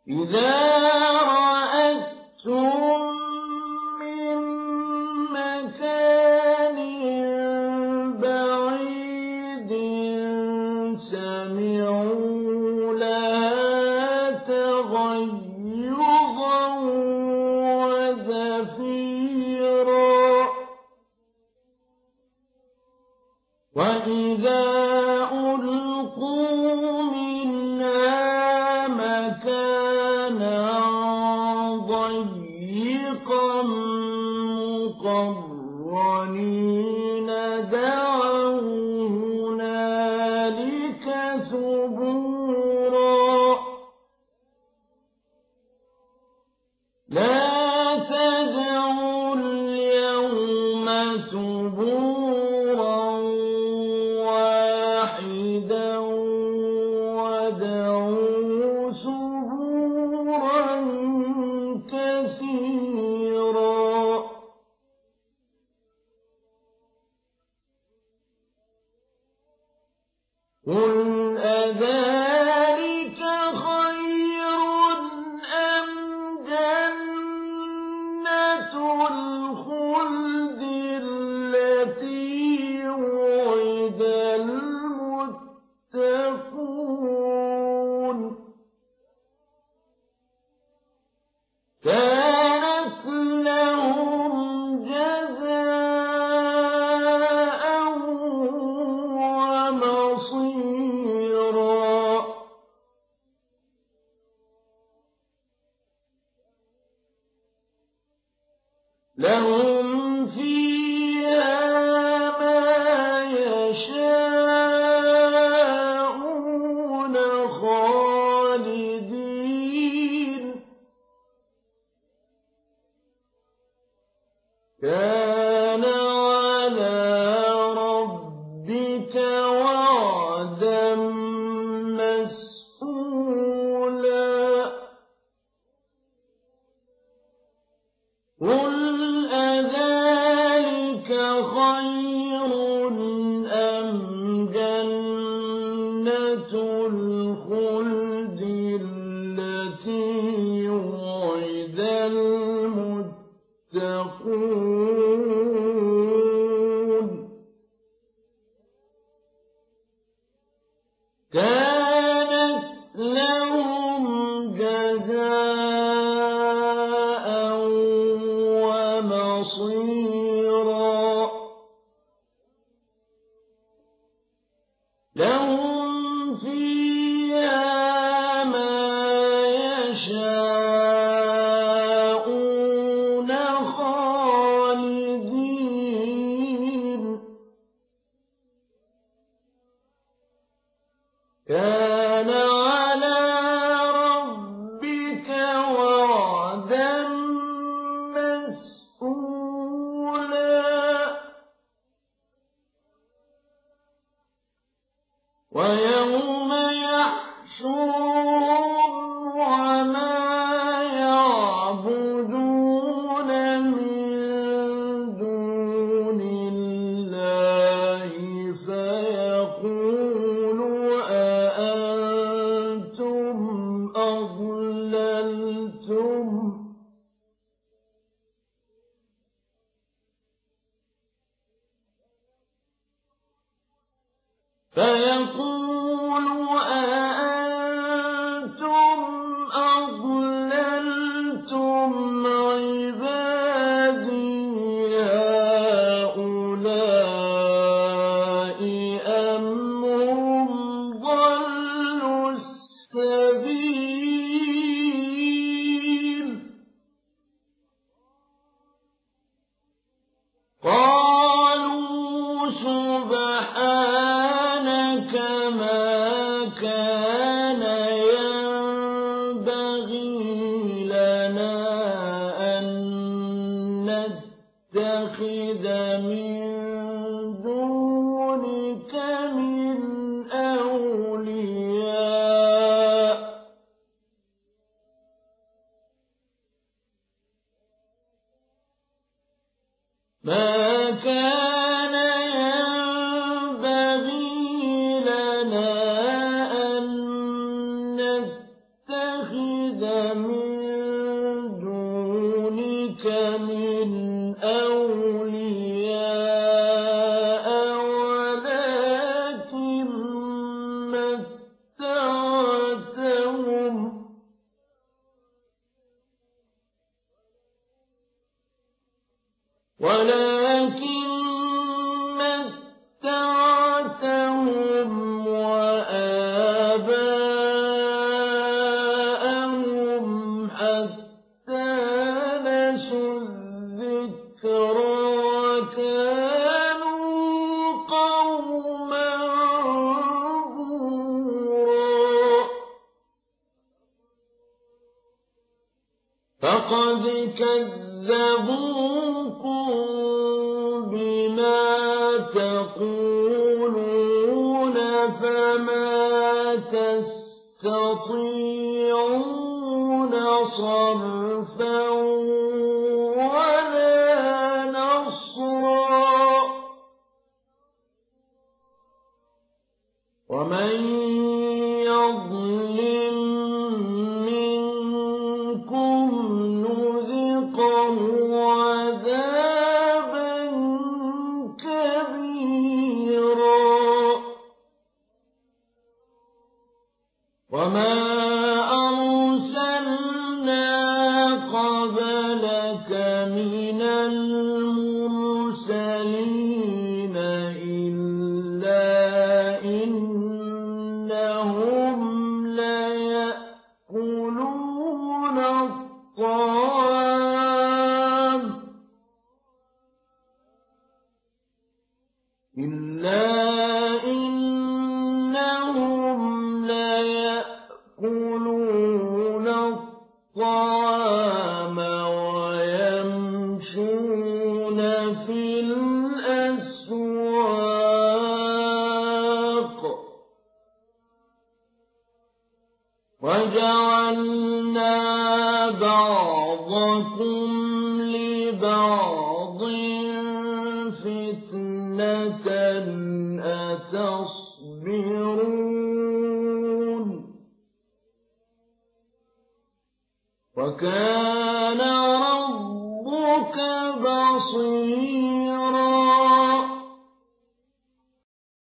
إذا رأتهم من مكان بعيد سمعوا لها تغيظا وزفيرا وإذا ألقوا منها مكانا ضيقا مقرنين دعوا هنالك ثبورا لا تدعوا اليوم ثبورا واحدا ودعوا ثبورا كثيرا قل أذلك خير أم جنة الخلد التي وعد المتقون كانت لهم جزاء ومصيرا لهم فيها ما يشاءون خالدين كان على ربك وعدا مسئولا قل أذلك خير أم جنة الخلد التي وعد المتقون كانت لهم جزاء ومصيرا لهم فيها ما يشاءون خالدين كان على ربك وعدا مسئولا ويوم يحشرهم وما يعبدون من دون الله فيقول أأنتم أضللتم عبادي هؤلاء أم هم ضلوا السبيل قالوا سبحانك ما كان ينبغي لنا أن نتخذ من دونك من أولياء ما كان ينبغي لنا أن نتخذ من دونك من أولياء ولكن متعتهم وآباءهم حتى نسوا الذكر وكانوا قوما بورا فقد كذبوكم بما تقولون فما تستطيعون صرفا ولا نصرا ومن يظلم منكم نذقه عذابا كبيرا وما أرسلنا قبلك من المرسلين إلا إنهم ليأكلون الطعام ويمشون في الأسواق وجعلنا بعضكم لبعض فتنة أتصبرون وكان ربك بصيرا